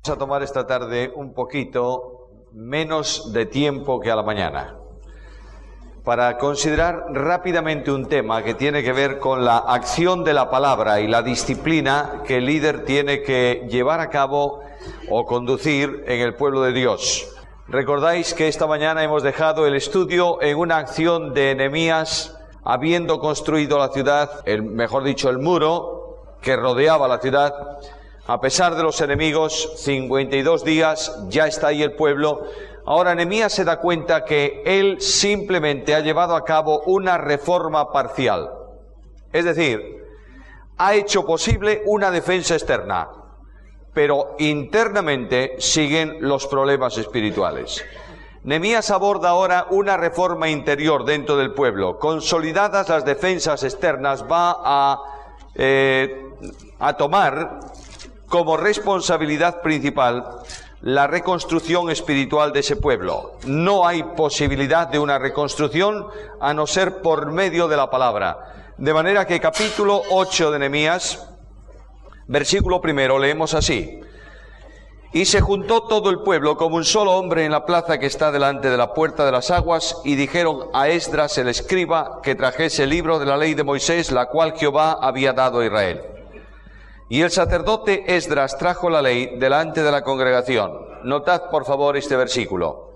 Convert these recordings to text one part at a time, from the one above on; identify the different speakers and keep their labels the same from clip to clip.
Speaker 1: Vamos a tomar esta tarde un poquito menos de tiempo que a la mañana para considerar rápidamente un tema que tiene que ver con la acción de la palabra y la disciplina que el líder tiene que llevar a cabo o conducir en el pueblo de Dios. Recordáis que esta mañana hemos dejado el estudio en una acción de Nehemías, habiendo construido la ciudad, mejor dicho, el muro que rodeaba la ciudad. A pesar de los enemigos, 52 días, ya está ahí el pueblo. Ahora Nehemías se da cuenta que él simplemente ha llevado a cabo una reforma parcial. Es decir, ha hecho posible una defensa externa, pero internamente siguen los problemas espirituales. Nehemías aborda ahora una reforma interior dentro del pueblo. Consolidadas las defensas externas, va a tomar como responsabilidad principal la reconstrucción espiritual de ese pueblo. No hay posibilidad de una reconstrucción a no ser por medio de la palabra. De manera que capítulo 8 de Nehemías, versículo 1, leemos así: Y se juntó todo el pueblo como un solo hombre en la plaza que está delante de la puerta de las aguas, y dijeron a Esdras el escriba que trajese el libro de la ley de Moisés, la cual Jehová había dado a Israel. Y el sacerdote Esdras trajo la ley delante de la congregación. Notad por favor este versículo.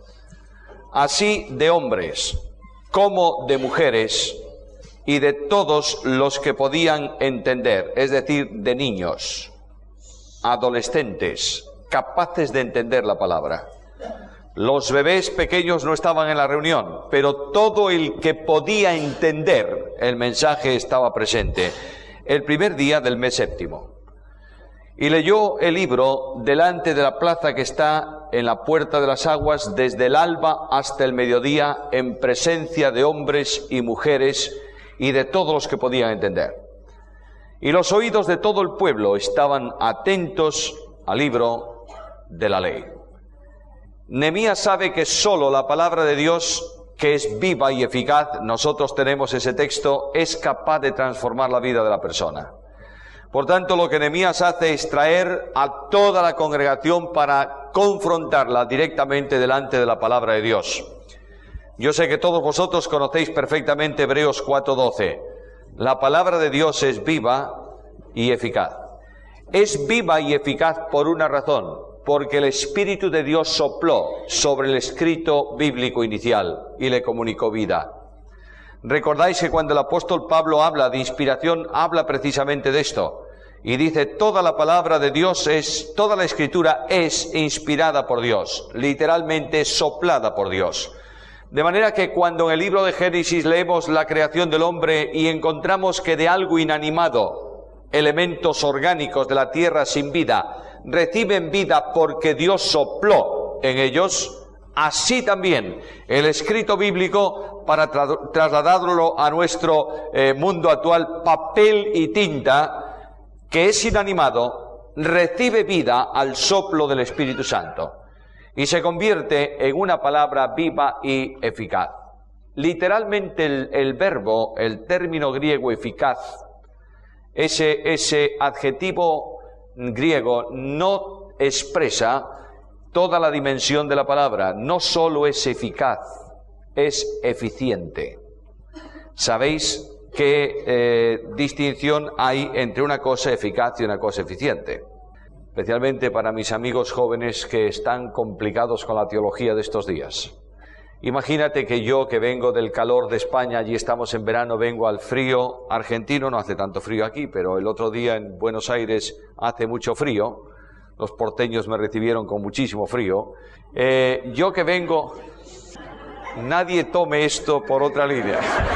Speaker 1: Así de hombres como de mujeres y de todos los que podían entender, es decir, de niños, adolescentes, capaces de entender la palabra. Los bebés pequeños no estaban en la reunión, pero todo el que podía entender el mensaje estaba presente. El primer día del mes séptimo. Y leyó el libro delante de la plaza que está en la puerta de las aguas desde el alba hasta el mediodía, en presencia de hombres y mujeres y de todos los que podían entender. Y los oídos de todo el pueblo estaban atentos al libro de la ley. Nehemías sabe que solo la palabra de Dios, que es viva y eficaz, nosotros tenemos ese texto, es capaz de transformar la vida de la persona. Por tanto, lo que Nehemías hace es traer a toda la congregación para confrontarla directamente delante de la palabra de Dios. Yo sé que todos vosotros conocéis perfectamente Hebreos 4:12. La palabra de Dios es viva y eficaz. Es viva y eficaz por una razón, porque el Espíritu de Dios sopló sobre el escrito bíblico inicial y le comunicó vida. Recordáis que cuando el apóstol Pablo habla de inspiración, habla precisamente de esto. Y dice, toda la palabra de Dios toda la escritura es inspirada por Dios, literalmente soplada por Dios. De manera que cuando en el libro de Génesis leemos la creación del hombre y encontramos que de algo inanimado, elementos orgánicos de la tierra sin vida, reciben vida porque Dios sopló en ellos, así también el escrito bíblico, para trasladarlo a nuestro mundo actual, papel y tinta, que es inanimado, recibe vida al soplo del Espíritu Santo y se convierte en una palabra viva y eficaz. Literalmente el verbo, el término griego eficaz, ese adjetivo griego no expresa toda la dimensión de la palabra. No solo es eficaz, es eficiente. ¿Sabéis qué distinción hay entre una cosa eficaz y una cosa eficiente? Especialmente para mis amigos jóvenes que están complicados con la teología de estos días. Imagínate que yo, que vengo del calor de España, allí estamos en verano, vengo al frío argentino, no hace tanto frío aquí, pero el otro día en Buenos Aires hace mucho frío. Los porteños me recibieron con muchísimo frío. Yo que vengo... Nadie tome esto por otra línea.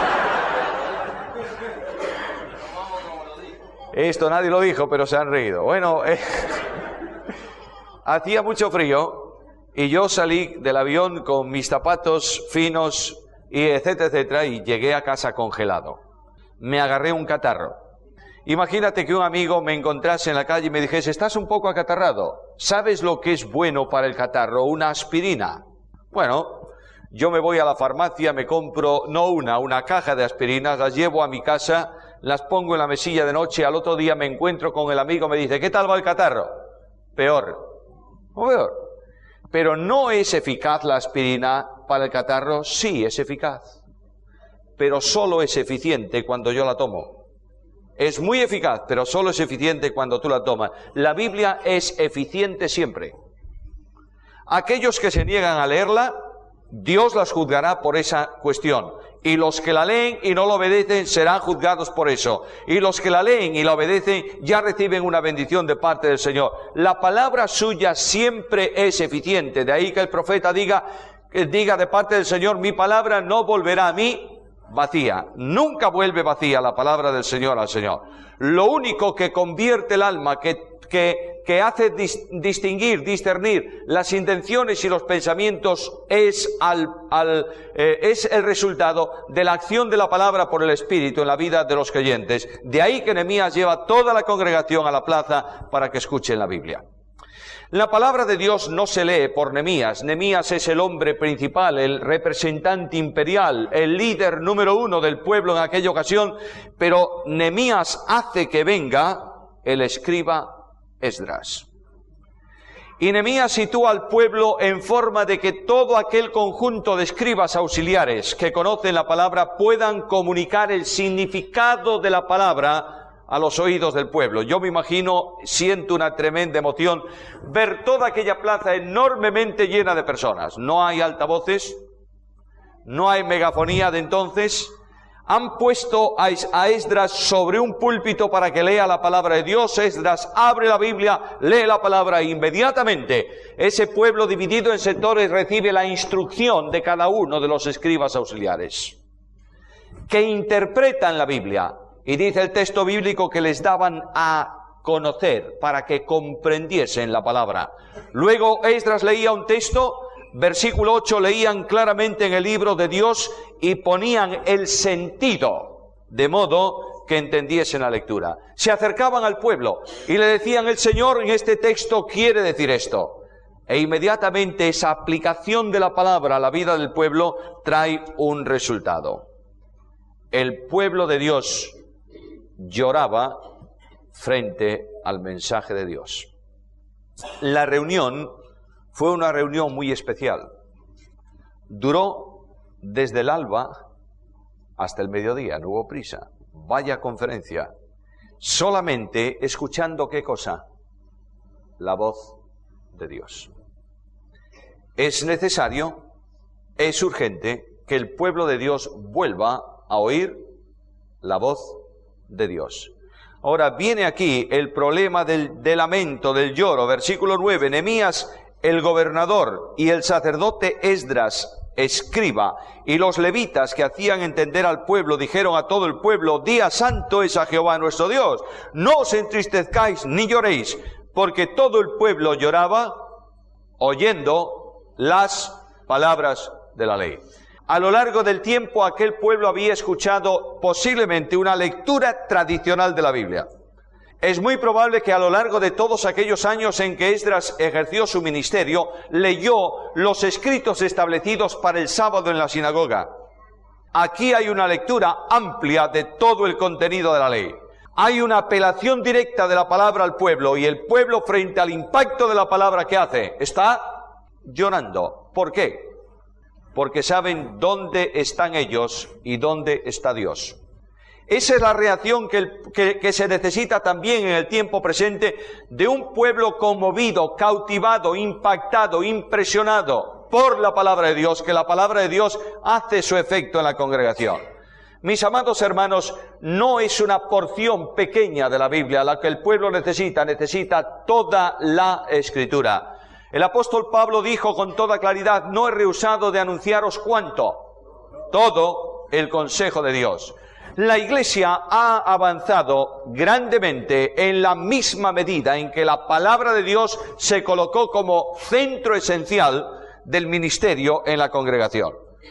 Speaker 1: Esto nadie lo dijo, pero se han reído. Bueno, hacía mucho frío y yo salí del avión con mis zapatos finos y etcétera, etcétera, y llegué a casa congelado. Me agarré un catarro. Imagínate que un amigo me encontrase en la calle y me dijese, estás un poco acatarrado. ¿Sabes lo que es bueno para el catarro? Una aspirina. Bueno, yo me voy a la farmacia, me compro, no una caja de aspirinas, las llevo a mi casa, las pongo en la mesilla de noche, al otro día me encuentro con el amigo, me dice, ¿qué tal va el catarro? Peor. O peor. Pero ¿no es eficaz la aspirina para el catarro? Sí, es eficaz. Pero solo es eficiente cuando yo la tomo. Es muy eficaz, pero solo es eficiente cuando tú la tomas. La Biblia es eficiente siempre. Aquellos que se niegan a leerla, Dios las juzgará por esa cuestión. Y los que la leen y no la obedecen serán juzgados por eso. Y los que la leen y la obedecen ya reciben una bendición de parte del Señor. La palabra suya siempre es eficiente. De ahí que el profeta diga de parte del Señor, mi palabra no volverá a mí vacía. Nunca vuelve vacía la palabra del Señor al Señor. Lo único que convierte el alma, que hace discernir las intenciones y los pensamientos es el resultado de la acción de la palabra por el Espíritu en la vida de los creyentes. De ahí que Nehemías lleva toda la congregación a la plaza para que escuchen la Biblia. La palabra de Dios no se lee por Nehemías. Nehemías es el hombre principal, el representante imperial, el líder número 1 del pueblo en aquella ocasión, pero Nehemías hace que venga el escriba Esdras. Y Nehemías sitúa al pueblo en forma de que todo aquel conjunto de escribas auxiliares que conocen la palabra puedan comunicar el significado de la palabra a los oídos del pueblo. Yo me imagino, siento una tremenda emoción, ver toda aquella plaza enormemente llena de personas. No hay altavoces, no hay megafonía de entonces. Han puesto a Esdras sobre un púlpito para que lea la palabra de Dios. Esdras abre la Biblia, lee la palabra e inmediatamente ese pueblo dividido en sectores recibe la instrucción de cada uno de los escribas auxiliares, que interpretan la Biblia. Y dice el texto bíblico que les daban a conocer para que comprendiesen la palabra. Luego Esdras leía un texto, versículo 8, leían claramente en el libro de Dios y ponían el sentido, de modo que entendiesen la lectura. Se acercaban al pueblo y le decían, el Señor en este texto quiere decir esto. E inmediatamente esa aplicación de la palabra a la vida del pueblo trae un resultado. El pueblo de Dios lloraba frente al mensaje de Dios. La reunión fue una reunión muy especial. Duró desde el alba hasta el mediodía, no hubo prisa. Vaya conferencia. Solamente escuchando, ¿qué cosa? La voz de Dios. Es necesario, es urgente que el pueblo de Dios vuelva a oír la voz de Dios. Ahora viene aquí el problema del lamento, del lloro. Versículo 9, Nehemías, el gobernador, y el sacerdote Esdras, escriba, y los levitas que hacían entender al pueblo, dijeron a todo el pueblo, día santo es a Jehová nuestro Dios, no os entristezcáis ni lloréis, porque todo el pueblo lloraba oyendo las palabras de la ley. A lo largo del tiempo aquel pueblo había escuchado posiblemente una lectura tradicional de la Biblia. Es muy probable que a lo largo de todos aquellos años en que Esdras ejerció su ministerio, leyó los escritos establecidos para el sábado en la sinagoga. Aquí hay una lectura amplia de todo el contenido de la ley. Hay una apelación directa de la palabra al pueblo, y el pueblo, frente al impacto de la palabra, ¿qué hace? Está llorando. ¿Por qué? Porque saben dónde están ellos y dónde está Dios. Esa es la reacción que se necesita también en el tiempo presente de un pueblo conmovido, cautivado, impactado, impresionado por la palabra de Dios, que la palabra de Dios hace su efecto en la congregación. Mis amados hermanos, no es una porción pequeña de la Biblia la que el pueblo necesita toda la Escritura. El apóstol Pablo dijo con toda claridad, no he rehusado de anunciaros ¿cuánto? Todo el consejo de Dios. La Iglesia ha avanzado grandemente en la misma medida en que la palabra de Dios se colocó como centro esencial del ministerio en la congregación.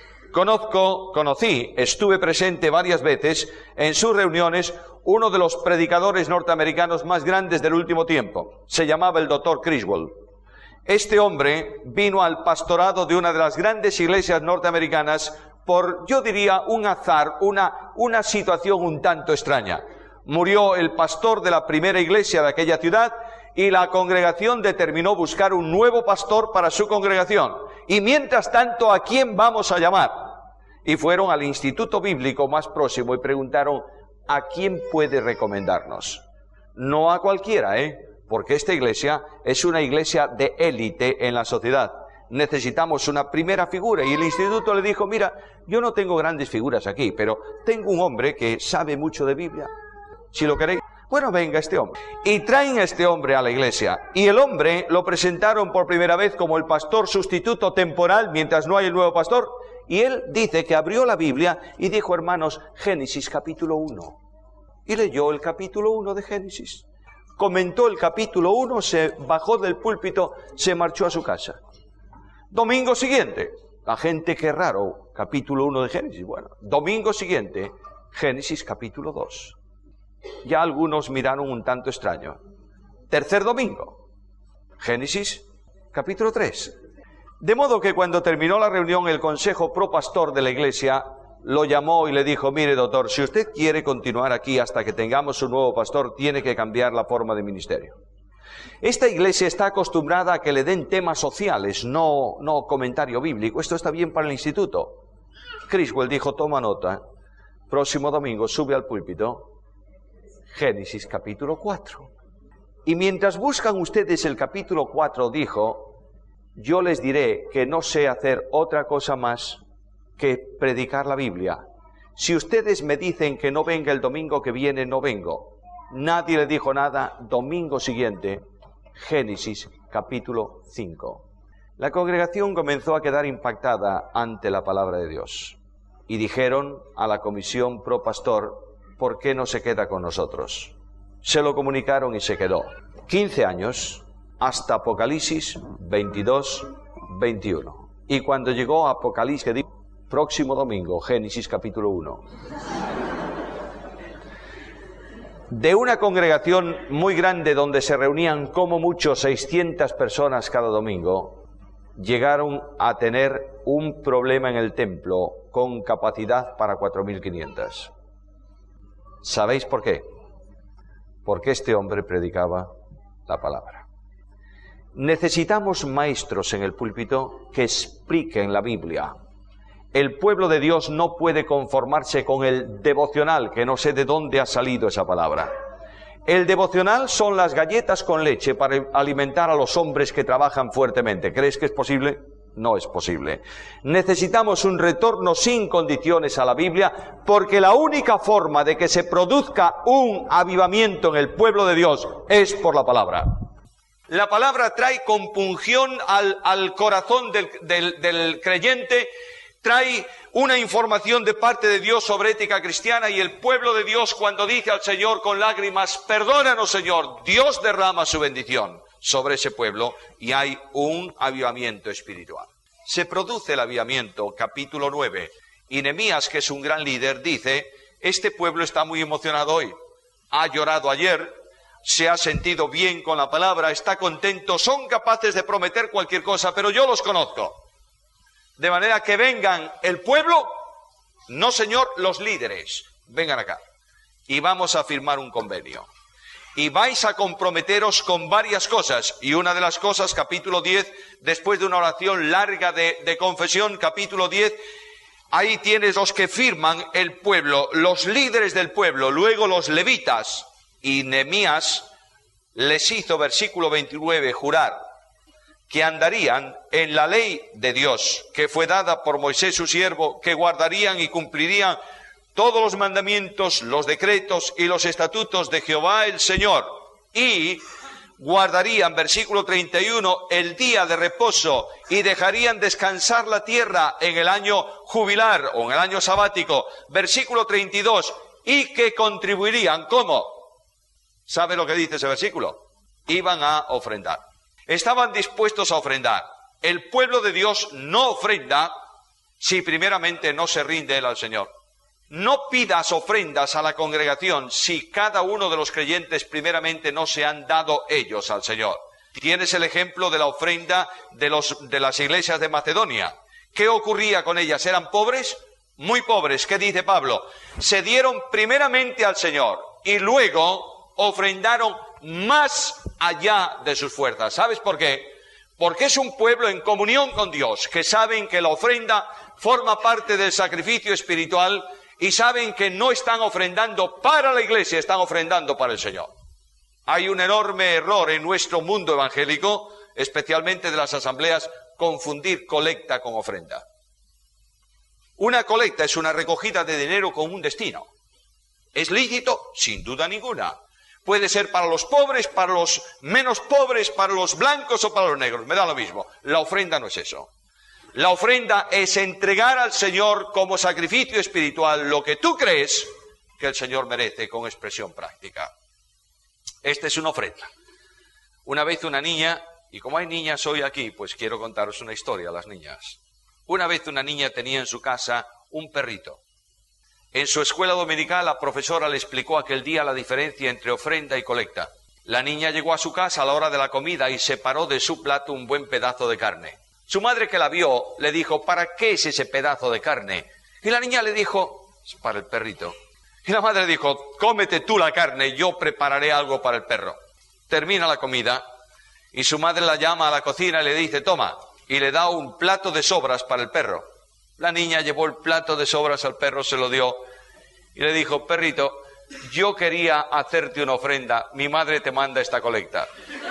Speaker 1: Estuve presente varias veces en sus reuniones, uno de los predicadores norteamericanos más grandes del último tiempo. Se llamaba el Dr. Criswell. Este hombre vino al pastorado de una de las grandes iglesias norteamericanas por, yo diría, un azar, una situación un tanto extraña. Murió el pastor de la primera iglesia de aquella ciudad y la congregación determinó buscar un nuevo pastor para su congregación. Y mientras tanto, ¿a quién vamos a llamar? Y fueron al instituto bíblico más próximo y preguntaron, ¿a quién puede recomendarnos? No a cualquiera, porque esta iglesia es una iglesia de élite en la sociedad. Necesitamos una primera figura. Y el instituto le dijo, mira, yo no tengo grandes figuras aquí, pero tengo un hombre que sabe mucho de Biblia. Si lo queréis, bueno, venga este hombre. Y traen a este hombre a la iglesia. Y el hombre lo presentaron por primera vez como el pastor sustituto temporal mientras no hay el nuevo pastor. Y él dice que abrió la Biblia y dijo, hermanos, Génesis capítulo 1. Y leyó el capítulo 1 de Génesis. Comentó el capítulo 1, se bajó del púlpito, se marchó a su casa. Domingo siguiente, la gente, qué raro, capítulo 1 de Génesis. Bueno, domingo siguiente, Génesis capítulo 2. Ya algunos miraron un tanto extraño. Tercer domingo, Génesis capítulo 3. De modo que cuando terminó la reunión, el consejo propastor de la iglesia lo llamó y le dijo, mire doctor, si usted quiere continuar aquí hasta que tengamos un nuevo pastor, tiene que cambiar la forma de ministerio. Esta iglesia está acostumbrada a que le den temas sociales, no comentario bíblico. Esto está bien para el instituto. Criswell dijo, toma nota, próximo domingo sube al púlpito, Génesis capítulo 4. Y mientras buscan ustedes el capítulo 4, dijo, yo les diré que no sé hacer otra cosa más que predicar la Biblia. Si ustedes me dicen que no venga el domingo que viene, no vengo. Nadie le dijo nada. Domingo siguiente, Génesis capítulo 5. La congregación comenzó a quedar impactada ante la palabra de Dios. Y dijeron a la comisión pro pastor, ¿por qué no se queda con nosotros? Se lo comunicaron y se quedó. 15 años hasta Apocalipsis 22, 21. Y cuando llegó a Apocalipsis, dijo, próximo domingo, Génesis capítulo 1. De una congregación muy grande donde se reunían como mucho 600 personas cada domingo, llegaron a tener un problema en el templo con capacidad para 4.500. ¿Sabéis por qué? Porque este hombre predicaba la palabra. Necesitamos maestros en el púlpito que expliquen la Biblia. El pueblo de Dios no puede conformarse con el devocional, que no sé de dónde ha salido esa palabra. El devocional son las galletas con leche para alimentar a los hombres que trabajan fuertemente. ¿Crees que es posible? No es posible. Necesitamos un retorno sin condiciones a la Biblia, porque la única forma de que se produzca un avivamiento en el pueblo de Dios es por la palabra. La palabra trae compunción al corazón del creyente, trae una información de parte de Dios sobre ética cristiana, y el pueblo de Dios, cuando dice al Señor con lágrimas, perdónanos Señor, Dios derrama su bendición sobre ese pueblo y hay un avivamiento espiritual. Se produce el avivamiento, capítulo 9, y Nehemías, que es un gran líder, dice, este pueblo está muy emocionado hoy, ha llorado ayer, se ha sentido bien con la palabra, está contento, son capaces de prometer cualquier cosa, pero yo los conozco. De manera que vengan el pueblo, no Señor, los líderes, vengan acá y vamos a firmar un convenio. Y vais a comprometeros con varias cosas, y una de las cosas, capítulo 10, después de una oración larga de confesión, capítulo 10, ahí tienes los que firman el pueblo, los líderes del pueblo, luego los levitas. Y Nehemías les hizo, versículo 29, jurar que andarían en la ley de Dios, que fue dada por Moisés su siervo, que guardarían y cumplirían todos los mandamientos, los decretos y los estatutos de Jehová el Señor, y guardarían, versículo 31, el día de reposo, y dejarían descansar la tierra en el año jubilar o en el año sabático, versículo 32, y que contribuirían, ¿cómo? ¿Sabe lo que dice ese versículo? Iban a ofrendar. Estaban dispuestos a ofrendar. El pueblo de Dios no ofrenda si primeramente no se rinde él al Señor. No pidas ofrendas a la congregación si cada uno de los creyentes primeramente no se han dado ellos al Señor. Tienes el ejemplo de la ofrenda de las iglesias de Macedonia. ¿Qué ocurría con ellas? ¿Eran pobres? Muy pobres. ¿Qué dice Pablo? Se dieron primeramente al Señor y luego ofrendaron más allá de sus fuerzas. ¿Sabes por qué? Porque es un pueblo en comunión con Dios, que saben que la ofrenda forma parte del sacrificio espiritual y saben que no están ofrendando para la iglesia, están ofrendando para el Señor. Hay un enorme error en nuestro mundo evangélico, especialmente de las asambleas, confundir colecta con ofrenda. Una colecta es una recogida de dinero con un destino. ¿Es lícito? Sin duda ninguna. Puede ser para los pobres, para los menos pobres, para los blancos o para los negros. Me da lo mismo. La ofrenda no es eso. La ofrenda es entregar al Señor como sacrificio espiritual lo que tú crees que el Señor merece con expresión práctica. Esta es una ofrenda. Una vez una niña, y como hay niñas hoy aquí, pues quiero contaros una historia a las niñas. Una vez una niña tenía en su casa un perrito. En su escuela dominical la profesora le explicó aquel día la diferencia entre ofrenda y colecta. La niña llegó a su casa a la hora de la comida y separó de su plato un buen pedazo de carne. Su madre, que la vio, le dijo: ¿para qué es ese pedazo de carne? Y la niña le dijo: es para el perrito. Y la madre dijo: cómete tú la carne, yo prepararé algo para el perro. Termina la comida y su madre la llama a la cocina y le dice: toma, y le da un plato de sobras para el perro. La niña llevó el plato de sobras al perro, se lo dio y le dijo: perrito, yo quería hacerte una ofrenda, mi madre te manda esta colecta.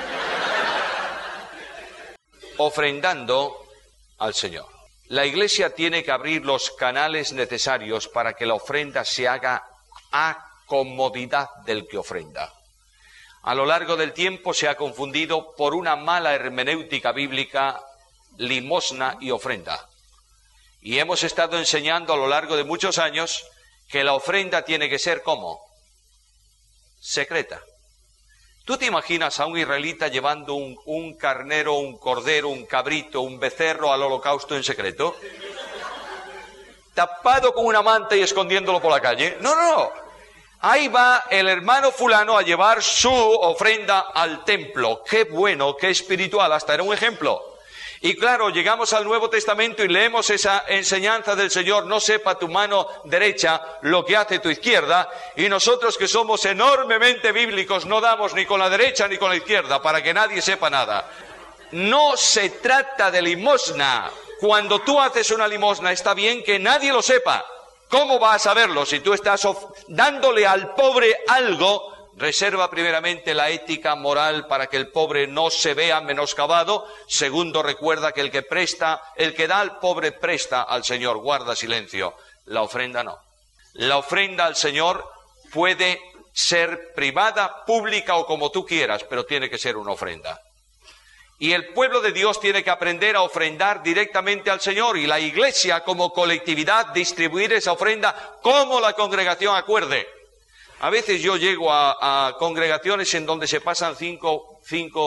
Speaker 1: Ofrendando al Señor. La Iglesia tiene que abrir los canales necesarios para que la ofrenda se haga a comodidad del que ofrenda. A lo largo del tiempo se ha confundido por una mala hermenéutica bíblica limosna y ofrenda. Y hemos estado enseñando a lo largo de muchos años que la ofrenda tiene que ser ¿cómo? Secreta. ¿Tú te imaginas a un israelita llevando un carnero, un cordero, un cabrito, un becerro al holocausto en secreto? ¿Tapado con una manta y escondiéndolo por la calle? No, no, no. Ahí va el hermano fulano a llevar su ofrenda al templo. ¡Qué bueno, qué espiritual! Hasta era un ejemplo. Y claro, llegamos al Nuevo Testamento y leemos esa enseñanza del Señor: no sepa tu mano derecha lo que hace tu izquierda. Y nosotros, que somos enormemente bíblicos, no damos ni con la derecha ni con la izquierda para que nadie sepa nada. No se trata de limosna. Cuando tú haces una limosna está bien que nadie lo sepa. ¿Cómo vas a saberlo? Si tú estás dándole al pobre algo, reserva primeramente la ética moral para que el pobre no se vea menoscabado. Segundo, recuerda que el que da al pobre presta al Señor, guarda silencio. La ofrenda no. La ofrenda al Señor puede ser privada, pública o como tú quieras, pero tiene que ser una ofrenda. Y el pueblo de Dios tiene que aprender a ofrendar directamente al Señor, y la Iglesia como colectividad distribuir esa ofrenda como la congregación acuerde. A veces yo llego a congregaciones en donde se pasan cinco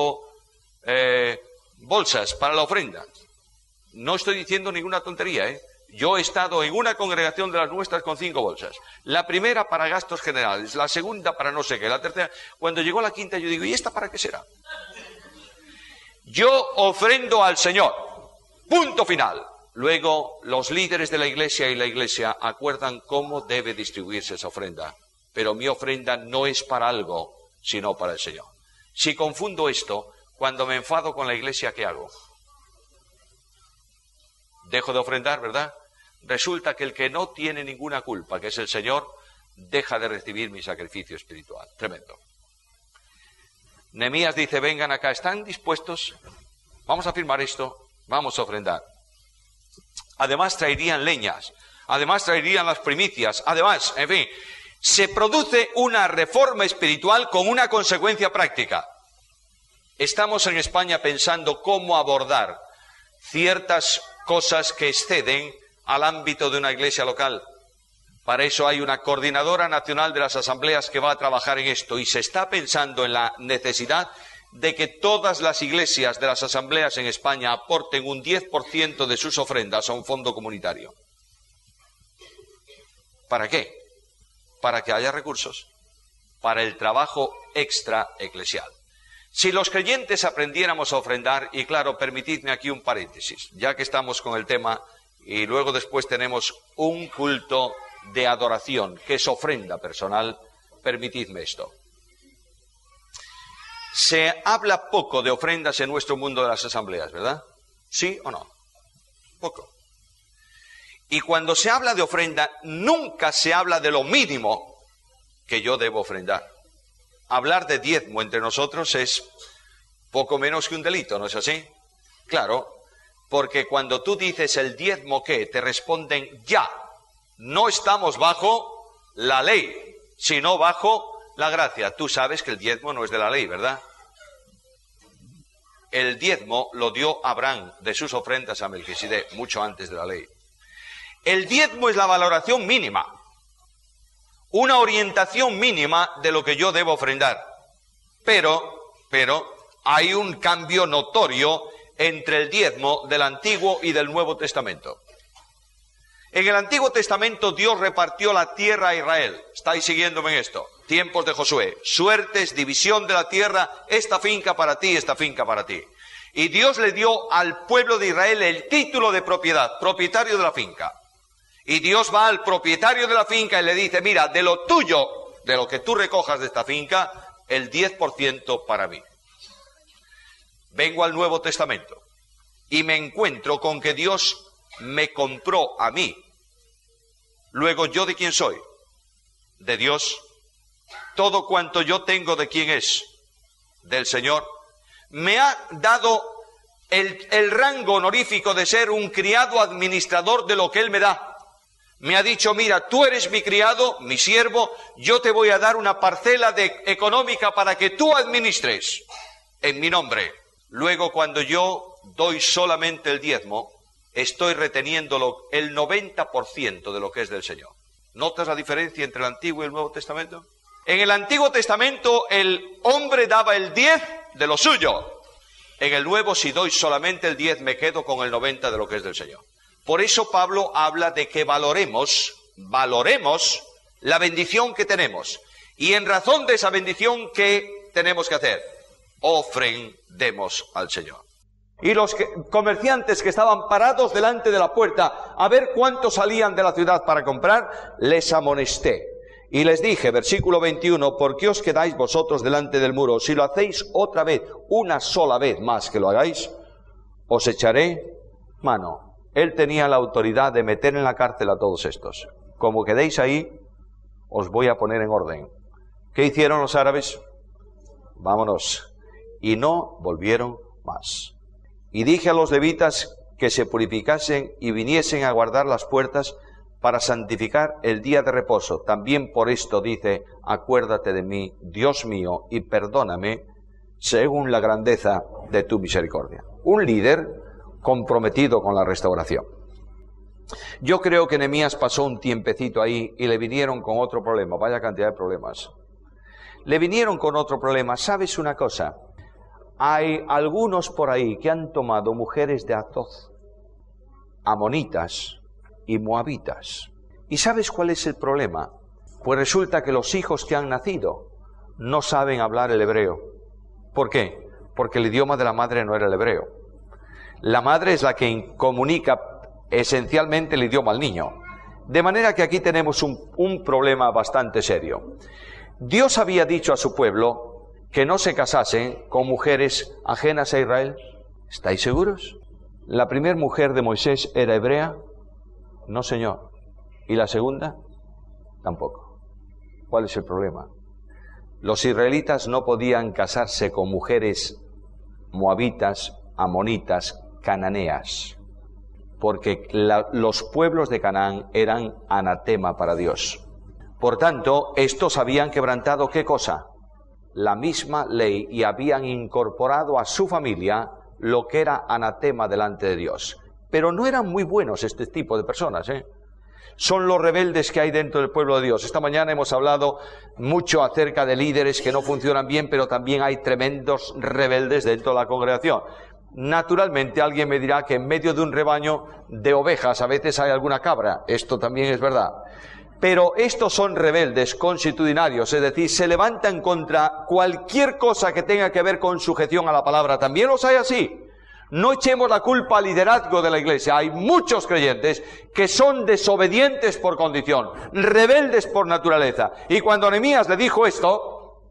Speaker 1: bolsas para la ofrenda. No estoy diciendo ninguna tontería, ¿eh? Yo he estado en una congregación de las nuestras con 5 bolsas. La primera para gastos generales, la segunda para no sé qué, la tercera. Cuando llegó la quinta yo digo: ¿y esta para qué será? Yo ofrendo al Señor. Punto final. Luego los líderes de la Iglesia y la Iglesia acuerdan cómo debe distribuirse esa ofrenda. Pero mi ofrenda no es para algo, sino para el Señor. Si confundo esto, cuando me enfado con la Iglesia, ¿qué hago? Dejo de ofrendar, ¿verdad? Resulta que el que no tiene ninguna culpa, que es el Señor, deja de recibir mi sacrificio espiritual. Tremendo. Nehemías dice: vengan acá, ¿están dispuestos? Vamos a firmar esto, vamos a ofrendar. Además traerían leñas, además traerían las primicias, además, en fin, se produce una reforma espiritual con una consecuencia práctica. Estamos en España pensando cómo abordar ciertas cosas que exceden al ámbito de una iglesia local. Para eso hay una coordinadora nacional de las asambleas que va a trabajar en esto, y se está pensando en la necesidad de que todas las iglesias de las asambleas en España aporten un 10% de sus ofrendas a un fondo comunitario. ¿Para qué? Para que haya recursos para el trabajo extra eclesial. Si los creyentes aprendiéramos a ofrendar, y claro, permitidme aquí un paréntesis, ya que estamos con el tema, y luego después tenemos un culto de adoración, que es ofrenda personal, permitidme esto. Se habla poco de ofrendas en nuestro mundo de las asambleas, ¿verdad? ¿Sí o no? Poco. Y cuando se habla de ofrenda, nunca se habla de lo mínimo que yo debo ofrendar. Hablar de diezmo entre nosotros es poco menos que un delito, ¿no es así? Claro, porque cuando tú dices el diezmo, ¿qué? Te responden ya. No estamos bajo la ley, sino bajo la gracia. Tú sabes que el diezmo no es de la ley, ¿verdad? El diezmo lo dio Abraham de sus ofrendas a Melquisedec, mucho antes de la ley. El diezmo es la valoración mínima, una orientación mínima de lo que yo debo ofrendar. Pero hay un cambio notorio entre el diezmo del Antiguo y del Nuevo Testamento. En el Antiguo Testamento Dios repartió la tierra a Israel. ¿Estáis siguiéndome en esto? Tiempos de Josué. Suertes, división de la tierra, esta finca para ti, esta finca para ti. Y Dios le dio al pueblo de Israel el título de propiedad, propietario de la finca. Y Dios va al propietario de la finca y le dice, mira, de lo tuyo, de lo que tú recojas de esta finca, el 10% para mí. Vengo al Nuevo Testamento y me encuentro con que Dios me compró a mí. Luego, ¿yo de quién soy? De Dios. Todo cuanto yo tengo, ¿de quién es? Del Señor. Me ha dado el rango honorífico de ser un criado administrador de lo que Él me da. Me ha dicho, mira, tú eres mi criado, mi siervo, yo te voy a dar una parcela económica para que tú administres en mi nombre. Luego, cuando yo doy solamente el diezmo, estoy reteniendo el 90% de lo que es del Señor. ¿Notas la diferencia entre el Antiguo y el Nuevo Testamento? En el Antiguo Testamento el hombre daba el 10 de lo suyo. En el Nuevo, si doy solamente el 10, me quedo con el 90 de lo que es del Señor. Por eso Pablo habla de que valoremos la bendición que tenemos. Y en razón de esa bendición, ¿qué tenemos que hacer? Ofrendemos al Señor. Y los comerciantes que estaban parados delante de la puerta a ver cuántos salían de la ciudad para comprar, les amonesté. Y les dije, versículo 21, ¿por qué os quedáis vosotros delante del muro? Si lo hacéis otra vez, una sola vez más que lo hagáis, os echaré mano. Él tenía la autoridad de meter en la cárcel a todos estos. Como quedéis ahí, os voy a poner en orden. ¿Qué hicieron los árabes? Vámonos. Y no volvieron más. Y dije a los levitas que se purificasen y viniesen a guardar las puertas para santificar el día de reposo. También por esto dice, acuérdate de mí, Dios mío, y perdóname según la grandeza de tu misericordia. Un líder comprometido con la restauración. Yo creo que Nehemías pasó un tiempecito ahí y le vinieron con otro problema. Vaya cantidad de problemas. Le vinieron con otro problema. ¿Sabes una cosa? Hay algunos por ahí que han tomado mujeres de Azoz, amonitas y moabitas. ¿Y sabes cuál es el problema? Pues resulta que los hijos que han nacido no saben hablar el hebreo. ¿Por qué? Porque el idioma de la madre no era el hebreo. La madre es la que comunica esencialmente el idioma al niño. De manera que aquí tenemos un problema bastante serio. Dios había dicho a su pueblo que no se casasen con mujeres ajenas a Israel. ¿Estáis seguros? ¿La primera mujer de Moisés era hebrea? No, señor. ¿Y la segunda? Tampoco. ¿Cuál es el problema? Los israelitas no podían casarse con mujeres moabitas, amonitas, cananeas, porque los pueblos de Canaán eran anatema para Dios. Por tanto, estos habían quebrantado ¿qué cosa? La misma ley, y habían incorporado a su familia lo que era anatema delante de Dios. Pero no eran muy buenos este tipo de personas, Son los rebeldes que hay dentro del pueblo de Dios. Esta mañana hemos hablado mucho acerca de líderes que no funcionan bien, pero también hay tremendos rebeldes dentro de la congregación. Naturalmente alguien me dirá que en medio de un rebaño de ovejas a veces hay alguna cabra. Esto también es verdad. Pero estos son rebeldes consuetudinarios, es decir, se levantan contra cualquier cosa que tenga que ver con sujeción a la palabra. También los hay así. No echemos la culpa al liderazgo de la iglesia. Hay muchos creyentes que son desobedientes por condición, rebeldes por naturaleza. Y cuando Nehemías le dijo esto,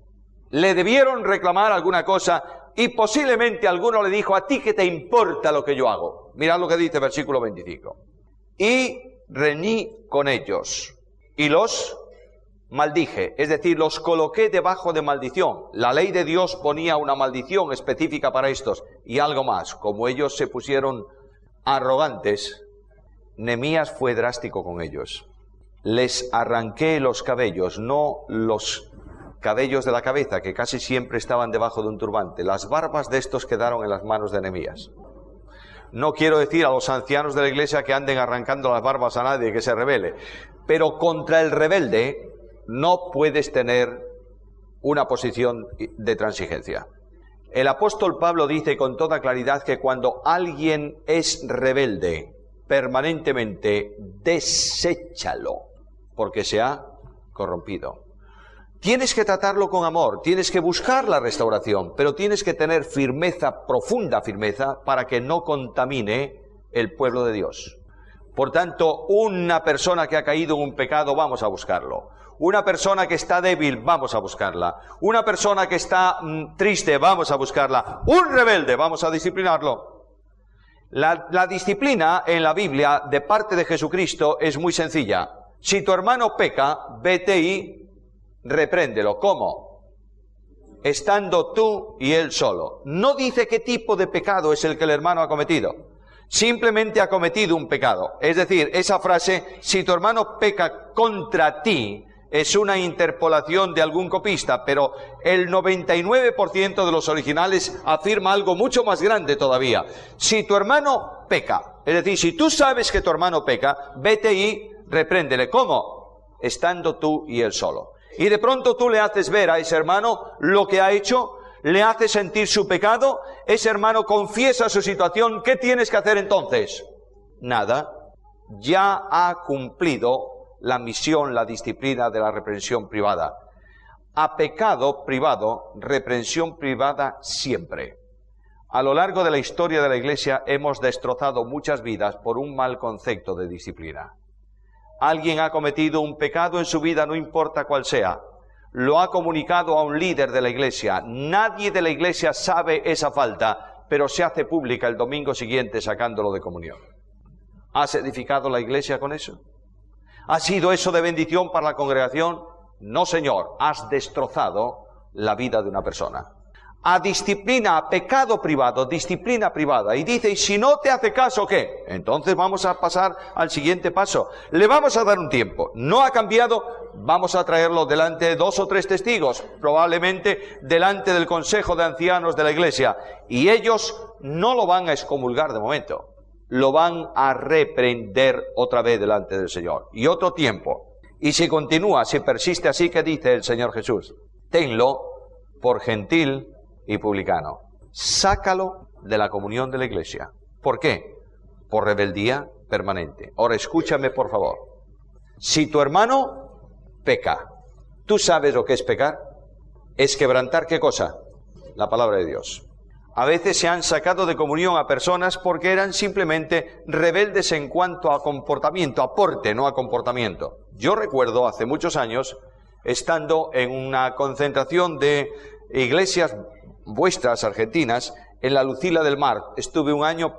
Speaker 1: Le debieron reclamar alguna cosa y posiblemente alguno le dijo, ¿a ti qué te importa lo que yo hago? Mirad lo que dice versículo 25. Y reñí con ellos y los maldije, es decir, los coloqué debajo de maldición. La ley de Dios ponía una maldición específica para estos y algo más. Como ellos se pusieron arrogantes, Nehemías fue drástico con ellos. Les arranqué los cabellos, no los cabellos de la cabeza, que casi siempre estaban debajo de un turbante. Las barbas de estos quedaron en las manos de Nehemías. No quiero decir a los ancianos de la iglesia que anden arrancando las barbas a nadie que se rebele, pero contra el rebelde no puedes tener una posición de transigencia. El apóstol Pablo dice con toda claridad que cuando alguien es rebelde permanentemente, deséchalo, porque se ha corrompido. Tienes que tratarlo con amor, tienes que buscar la restauración, pero tienes que tener firmeza, profunda firmeza, para que no contamine el pueblo de Dios. Por tanto, una persona que ha caído en un pecado, vamos a buscarlo. Una persona que está débil, vamos a buscarla. Una persona que está triste, vamos a buscarla. Un rebelde, vamos a disciplinarlo. La disciplina en la Biblia de parte de Jesucristo es muy sencilla. Si tu hermano peca, vete y repréndelo. ¿Cómo? Estando tú y él solo. No dice qué tipo de pecado es el que el hermano ha cometido. Simplemente ha cometido un pecado. Es decir, esa frase, si tu hermano peca contra ti, es una interpolación de algún copista, pero el 99% de los originales afirma algo mucho más grande todavía. Si tu hermano peca, es decir, si tú sabes que tu hermano peca, vete y repréndele. ¿Cómo? Estando tú y él solo. Y de pronto tú le haces ver a ese hermano lo que ha hecho, le haces sentir su pecado, ese hermano confiesa su situación. ¿Qué tienes que hacer entonces? Nada. Ya ha cumplido la misión, la disciplina de la reprensión privada. A pecado privado, reprensión privada siempre. A lo largo de la historia de la Iglesia hemos destrozado muchas vidas por un mal concepto de disciplina. Alguien ha cometido un pecado en su vida, no importa cuál sea. Lo ha comunicado a un líder de la Iglesia. Nadie de la Iglesia sabe esa falta, pero se hace pública el domingo siguiente sacándolo de comunión. ¿Has edificado la Iglesia con eso? ¿Ha sido eso de bendición para la congregación? No, señor. Has destrozado la vida de una persona. A disciplina, a pecado privado, disciplina privada. Y dice, ¿y si no te hace caso qué? Entonces vamos a pasar al siguiente paso. Le vamos a dar un tiempo. No ha cambiado, vamos a traerlo delante de 2 o 3 testigos, probablemente delante del Consejo de Ancianos de la Iglesia. Y ellos no lo van a excomulgar de momento. Lo van a reprender otra vez delante del Señor. Y otro tiempo. Y si continúa, si persiste así, ¿qué dice el Señor Jesús? Tenlo por gentil y publicano. Sácalo de la comunión de la Iglesia. ¿Por qué? Por rebeldía permanente. Ahora escúchame, por favor. Si tu hermano peca, ¿tú sabes lo que es pecar? Es quebrantar, ¿qué cosa? La palabra de Dios. A veces se han sacado de comunión a personas porque eran simplemente rebeldes en cuanto a comportamiento, a porte, no a comportamiento. Yo recuerdo hace muchos años, estando en una concentración de iglesias vuestras argentinas, en la Lucila del Mar. Estuve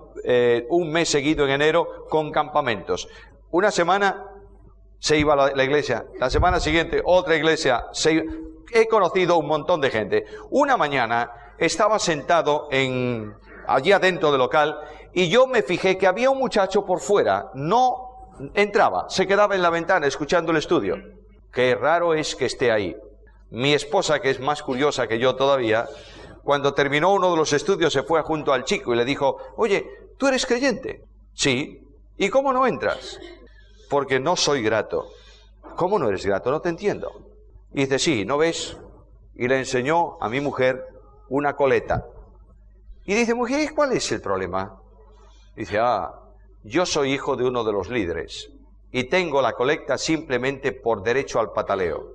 Speaker 1: un mes seguido en enero con campamentos. Una semana se iba a la iglesia, la semana siguiente otra iglesia. He conocido un montón de gente. Una mañana estaba sentado allí adentro del local y yo me fijé que había un muchacho por fuera. No entraba, se quedaba en la ventana escuchando el estudio. Qué raro es que esté ahí. Mi esposa, que es más curiosa que yo todavía, cuando terminó uno de los estudios se fue junto al chico y le dijo, oye, ¿tú eres creyente? Sí. ¿Y cómo no entras? Porque no soy grato. ¿Cómo no eres grato? No te entiendo. Y dice, sí, ¿no ves? Y le enseñó a mi mujer una coleta. Y dice, mujer, ¿cuál es el problema? Dice, yo soy hijo de uno de los líderes y tengo la colecta simplemente por derecho al pataleo.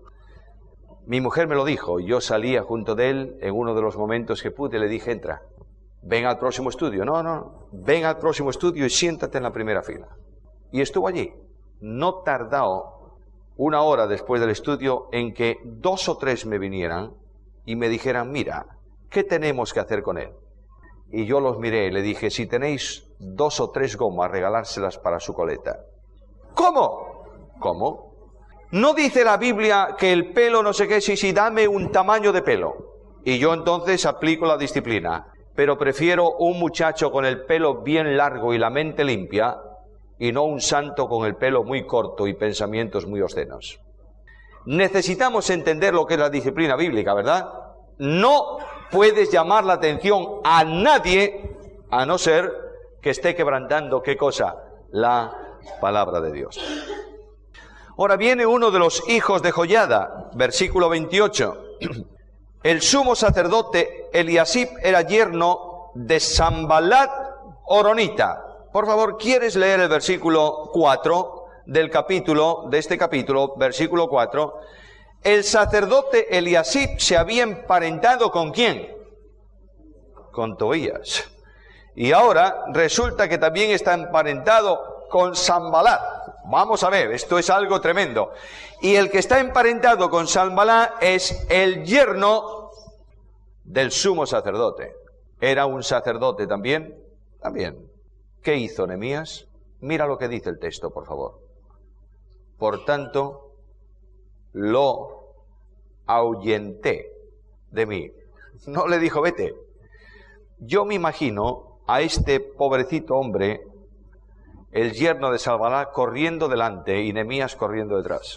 Speaker 1: Mi mujer me lo dijo y yo salía junto de él en uno de los momentos que pude. Le dije, entra, ven al próximo estudio. No, ven al próximo estudio y siéntate en la primera fila. Y estuvo allí. No tardó 1 hora después del estudio en que 2 o 3 me vinieran y me dijeran, mira, ¿qué tenemos que hacer con él? Y yo los miré y le dije, si tenéis 2 o 3 gomas, regalárselas para su coleta. ¿Cómo? ¿Cómo? ¿No dice la Biblia que el pelo no sé qué? Sí, dame un tamaño de pelo. Y yo entonces aplico la disciplina. Pero prefiero un muchacho con el pelo bien largo y la mente limpia, y no un santo con el pelo muy corto y pensamientos muy obscenos. Necesitamos entender lo que es la disciplina bíblica, ¿verdad? No puedes llamar la atención a nadie, a no ser que esté quebrantando, ¿qué cosa? La palabra de Dios. Ahora viene uno de los hijos de Joiada, versículo 28. El sumo sacerdote Eliasib era yerno de Sanbalat Horonita. Por favor, ¿quieres leer el versículo 4 de este capítulo, versículo 4? El sacerdote Eliasib se había emparentado ¿con quién? Con Tobías. Y ahora resulta que también está emparentado con Sanbalat. Vamos a ver, esto es algo tremendo. Y el que está emparentado con Sanbalat es el yerno del sumo sacerdote. ¿Era un sacerdote también? También. ¿Qué hizo Nehemías? Mira lo que dice el texto, por favor. Por tanto, lo ahuyenté de mí. No le dijo, vete. Yo me imagino a este pobrecito hombre, el yerno de Sanbalat, corriendo delante y Nehemías corriendo detrás.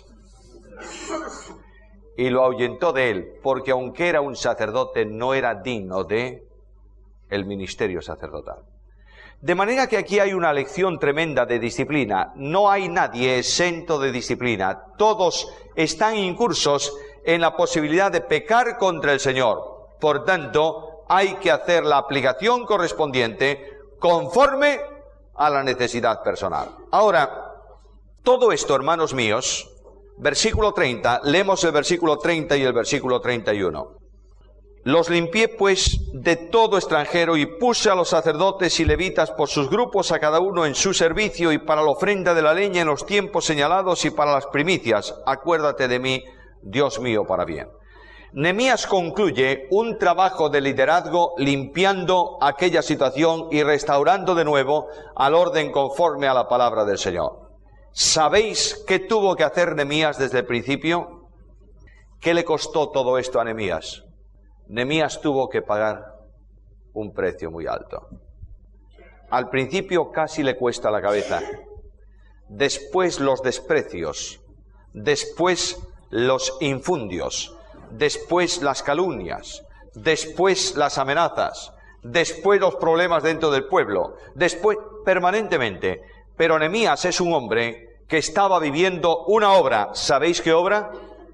Speaker 1: Y lo ahuyentó de él, porque aunque era un sacerdote, no era digno de el ministerio sacerdotal. De manera que aquí hay una lección tremenda de disciplina. No hay nadie exento de disciplina. Todos están incursos en la posibilidad de pecar contra el Señor. Por tanto, hay que hacer la aplicación correspondiente conforme a la necesidad personal. Ahora, todo esto, hermanos míos, versículo 30, leemos el versículo 30 y el versículo 31. Los limpié pues de todo extranjero y puse a los sacerdotes y levitas por sus grupos, a cada uno en su servicio, y para la ofrenda de la leña en los tiempos señalados y para las primicias. Acuérdate de mí, Dios mío, para bien. Nehemías concluye un trabajo de liderazgo limpiando aquella situación y restaurando de nuevo al orden conforme a la palabra del Señor. ¿Sabéis qué tuvo que hacer Nehemías desde el principio? ¿Qué le costó todo esto a Nehemías? Nehemías tuvo que pagar un precio muy alto. Al principio casi le cuesta la cabeza. Después los desprecios. Después los infundios. Después las calumnias. Después las amenazas. Después los problemas dentro del pueblo. Después, permanentemente. Pero Nehemías es un hombre que estaba viviendo una obra. ¿Sabéis qué obra?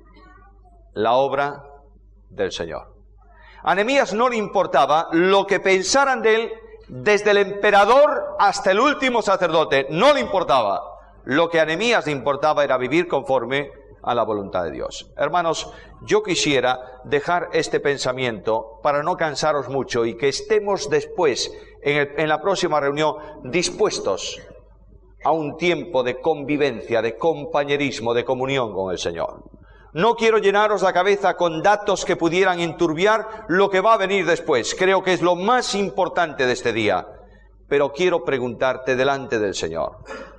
Speaker 1: La obra del Señor. A Nehemías no le importaba lo que pensaran de él, desde el emperador hasta el último sacerdote. No le importaba. Lo que a Nehemías le importaba era vivir conforme a la voluntad de Dios. Hermanos, yo quisiera dejar este pensamiento para no cansaros mucho y que estemos después, en la próxima reunión, dispuestos a un tiempo de convivencia, de compañerismo, de comunión con el Señor. No quiero llenaros la cabeza con datos que pudieran enturbiar lo que va a venir después. Creo que es lo más importante de este día. Pero quiero preguntarte delante del Señor,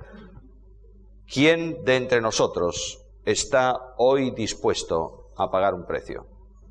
Speaker 1: ¿quién de entre nosotros está hoy dispuesto a pagar un precio?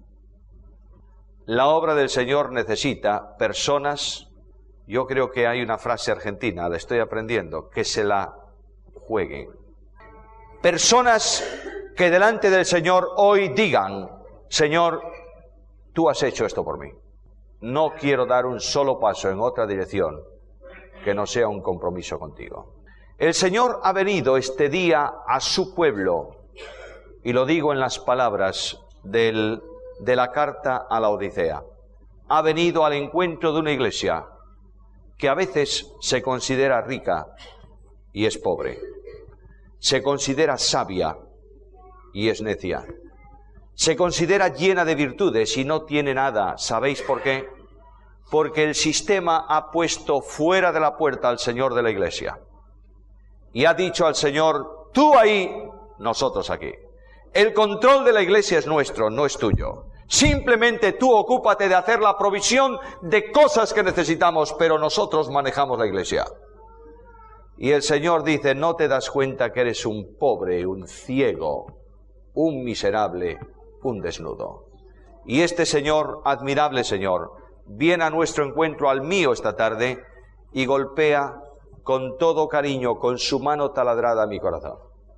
Speaker 1: La obra del Señor necesita personas, yo creo que hay una frase argentina, la estoy aprendiendo, que se la jueguen. Personas que delante del Señor hoy digan, Señor, tú has hecho esto por mí. No quiero dar un solo paso en otra dirección que no sea un compromiso contigo. El Señor ha venido este día a su pueblo, y lo digo en las palabras de la carta a la Odisea. Ha venido al encuentro de una iglesia que a veces se considera rica y es pobre. Se considera sabia y es necia. Se considera llena de virtudes y no tiene nada. ¿Sabéis por qué? Porque el sistema ha puesto fuera de la puerta al Señor de la iglesia. Y ha dicho al Señor, tú ahí, nosotros aquí. El control de la iglesia es nuestro, no es tuyo. Simplemente tú ocúpate de hacer la provisión de cosas que necesitamos, pero nosotros manejamos la iglesia. Y el Señor dice, ¿no te das cuenta que eres un pobre, un ciego, un miserable, un desnudo? Y este Señor, admirable Señor, viene a nuestro encuentro, al mío esta tarde, y golpea con todo cariño, con su mano taladrada mi corazón.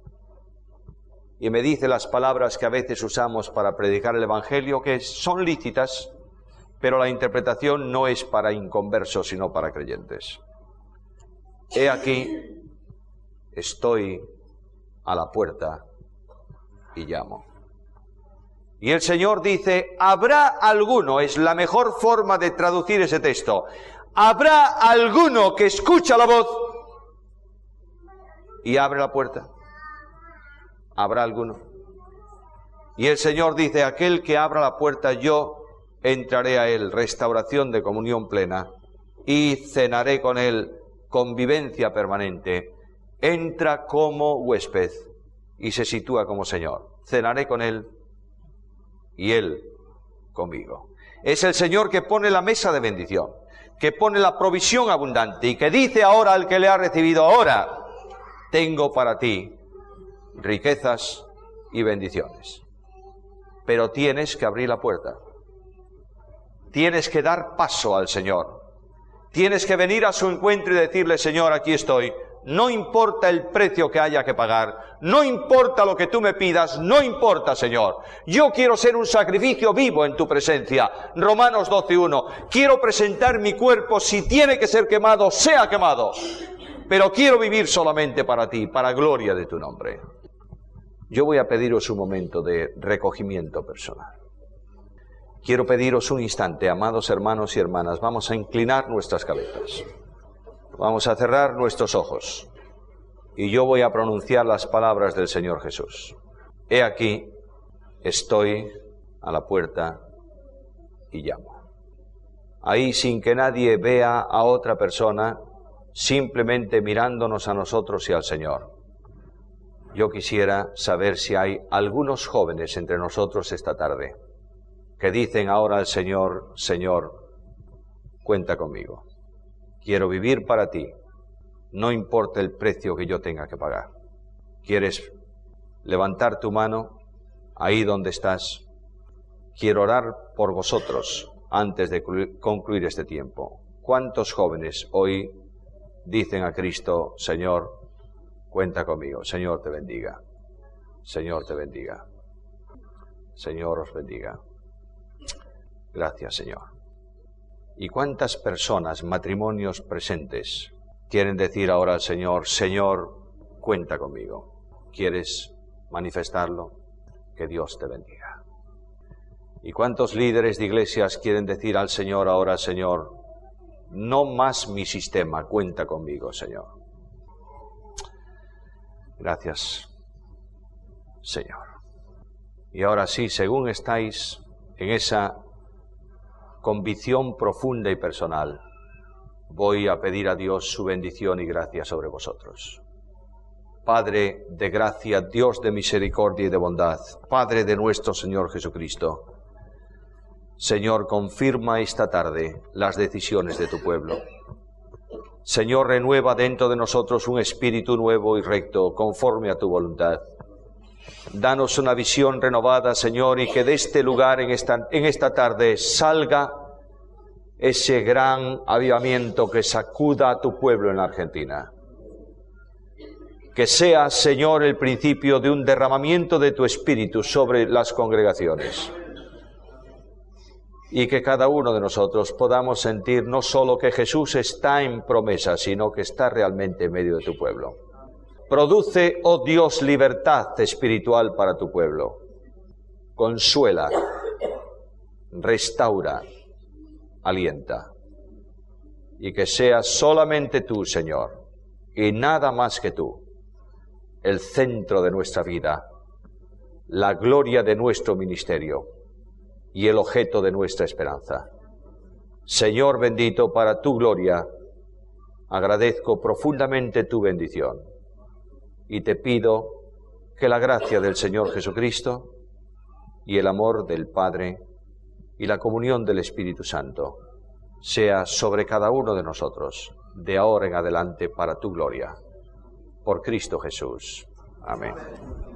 Speaker 1: Y me dice las palabras que a veces usamos para predicar el Evangelio, que son lícitas, pero la interpretación no es para inconversos, sino para creyentes. He aquí, estoy a la puerta y llamo. Y el Señor dice, ¿habrá alguno? Es la mejor forma de traducir ese texto. ¿Habrá alguno que escucha la voz y abre la puerta? ¿Habrá alguno? Y el Señor dice, aquel que abra la puerta, yo entraré a él, restauración de comunión plena, y cenaré con él, convivencia permanente. Entra como huésped y se sitúa como Señor. Cenaré con él y él conmigo. Es el Señor que pone la mesa de bendición, que pone la provisión abundante y que dice ahora al que le ha recibido, ahora tengo para ti riquezas y bendiciones. Pero tienes que abrir la puerta. Tienes que dar paso al Señor. Tienes que venir a su encuentro y decirle, Señor, aquí estoy. No importa el precio que haya que pagar, no importa lo que tú me pidas, no importa, Señor. Yo quiero ser un sacrificio vivo en tu presencia. Romanos 12:1. Quiero presentar mi cuerpo, si tiene que ser quemado, sea quemado. Pero quiero vivir solamente para ti, para gloria de tu nombre. Yo voy a pediros un momento de recogimiento personal. Quiero pediros un instante, amados hermanos y hermanas, vamos a inclinar nuestras cabezas. Vamos a cerrar nuestros ojos y yo voy a pronunciar las palabras del Señor Jesús. He aquí, estoy a la puerta y llamo. Ahí, sin que nadie vea a otra persona, simplemente mirándonos a nosotros y al Señor. Yo quisiera saber si hay algunos jóvenes entre nosotros esta tarde que dicen ahora al Señor, Señor, cuenta conmigo. Quiero vivir para ti, no importa el precio que yo tenga que pagar. ¿Quieres levantar tu mano ahí donde estás? Quiero orar por vosotros antes de concluir este tiempo. ¿Cuántos jóvenes hoy dicen a Cristo, Señor, cuenta conmigo? Señor, te bendiga. Señor, te bendiga. Señor, os bendiga. Gracias, Señor. ¿Y cuántas personas, matrimonios presentes, quieren decir ahora al Señor, Señor, cuenta conmigo? ¿Quieres manifestarlo? Que Dios te bendiga. ¿Y cuántos líderes de iglesias quieren decir al Señor ahora, Señor, no más mi sistema, cuenta conmigo, Señor? Gracias, Señor. Y ahora sí, según estáis en esa convicción profunda y personal, voy a pedir a Dios su bendición y gracia sobre vosotros. Padre de gracia, Dios de misericordia y de bondad, Padre de nuestro Señor Jesucristo, Señor, confirma esta tarde las decisiones de tu pueblo. Señor, renueva dentro de nosotros un espíritu nuevo y recto, conforme a tu voluntad. Danos una visión renovada, Señor, y que de este lugar en esta tarde salga ese gran avivamiento que sacuda a tu pueblo en la Argentina. Que sea, Señor, el principio de un derramamiento de tu Espíritu sobre las congregaciones. Y que cada uno de nosotros podamos sentir no solo que Jesús está en promesa, sino que está realmente en medio de tu pueblo. Produce, oh Dios, libertad espiritual para tu pueblo. Consuela, restaura, alienta. Y que seas solamente tú, Señor, y nada más que tú, el centro de nuestra vida, la gloria de nuestro ministerio y el objeto de nuestra esperanza. Señor bendito, para tu gloria, agradezco profundamente tu bendición. Y te pido que la gracia del Señor Jesucristo y el amor del Padre y la comunión del Espíritu Santo sea sobre cada uno de nosotros, de ahora en adelante, para tu gloria. Por Cristo Jesús. Amén.